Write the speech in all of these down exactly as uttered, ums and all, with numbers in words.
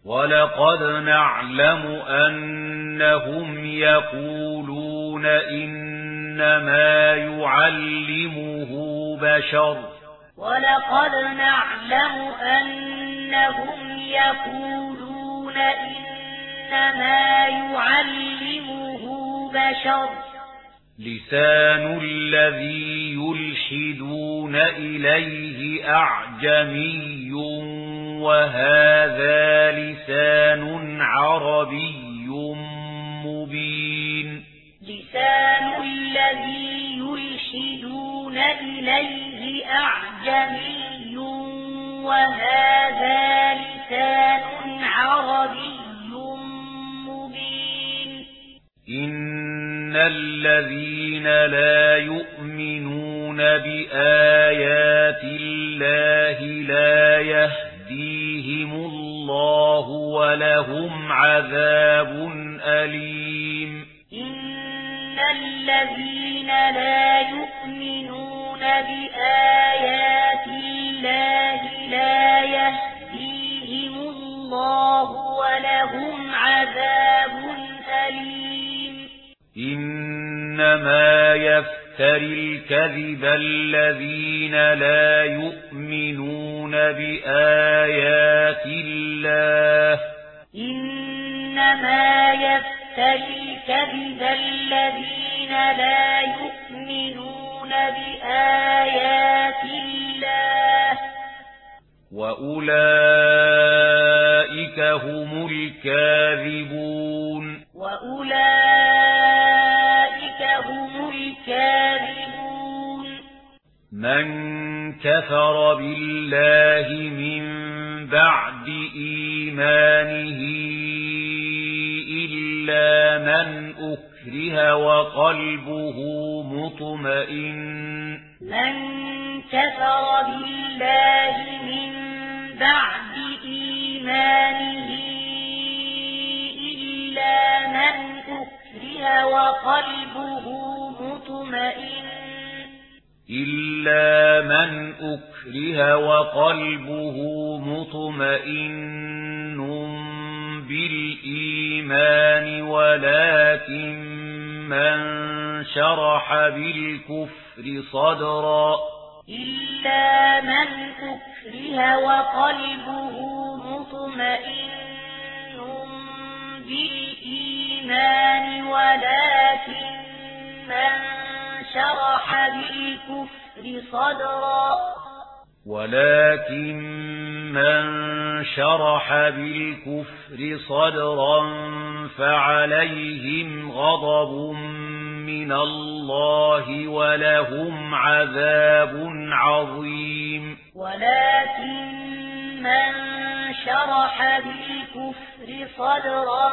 ولقد نعلم أنهم يقولون إنما يعلمه بشر ولقد نعلم أنهم يقولون إنما يعلمه بشر لسان الذي يلحدون إليه أعجمي وهذا لسان عربي مبين لسان الذي يلحدون إليه أعجمي وهذا لسان عربي مبين إن الذين لا يؤمنون بآيات الله لا يهديهم الله ولهم عذاب أليم إن الذين لا يؤمنون بآيات الله لا يهديهم الله ولهم عذاب أليم إنما يفتري الكذب الذين لا يؤمنون بآيات الله إنما يفتري الكذب الذين لا يؤمنون بآيات الله وأولئك هم الكاذبون وأولئك هم الكاذبون من كفر بالله من بعد إيمانه إلا من أكره وقلبه مطمئن من كفر بالله من بعد إيمانه إلا من أكره وقلبه مطمئن إلا من أكره وقلبه مطمئن بالإيمان ولكن من شرح بالكفر صدرا إلا من أكره وقلبه مطمئن بالإيمان ولكن من شرح بالكفر صدرا ولكن من شرح بالكفر صدرا فعليهم غضب من الله ولهم عذاب عظيم ولكن من شرح بالكفر صدرا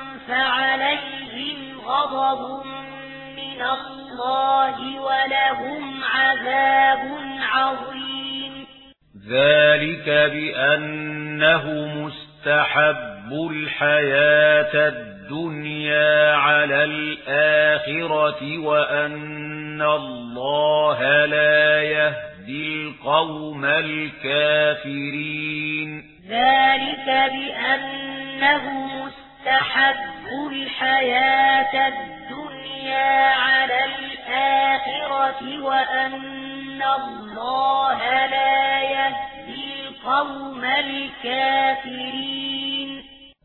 فعليهم غضب من الله ولهم عذاب عظيم ذلك بأنه مستحب الحياة الدنيا على الآخرة وأن الله لا يهدي القوم الكافرين ذلك بأنه مستحب الحياة الدنيا على الآخرة وأن الله لا يهدي القوم الكافرين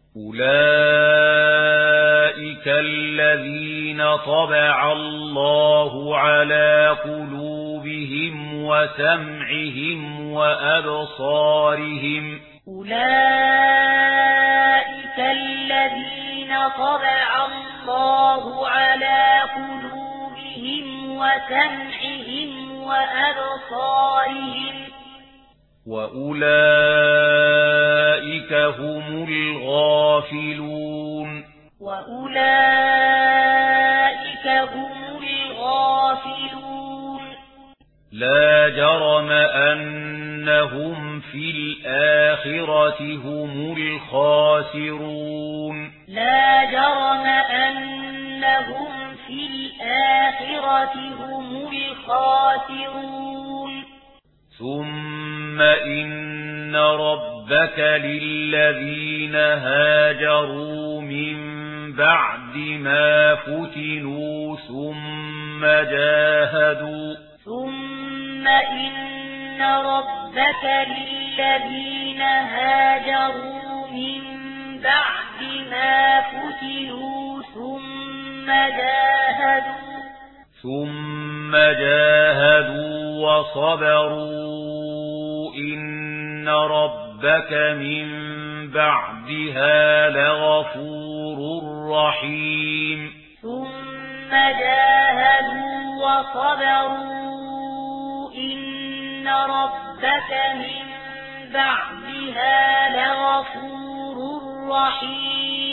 أولئك الذين طبع الله على قلوبهم وسمعهم وأبصارهم أولئك الذين طبع الله على قلوبهم وسمعهم وأبصارهم وأولئك هم الغافلون وأولئك هم الغافلون لا جرم أنهم في الآخرة هم الخاسرون لا جرم أنهم في الآخرة هم الخاسرون ثم إن رب ربك للذين هاجروا من بعد ما فتنوا ثم جاهدوا ثم إن ربك للذين هاجروا من بعد ما فتنوا ثم جاهدوا ثم جاهدوا وصبروا إن ربك من بعدها لغفور رحيم ثم جاهدوا وصبروا إن ربك من بعدها لغفور رحيم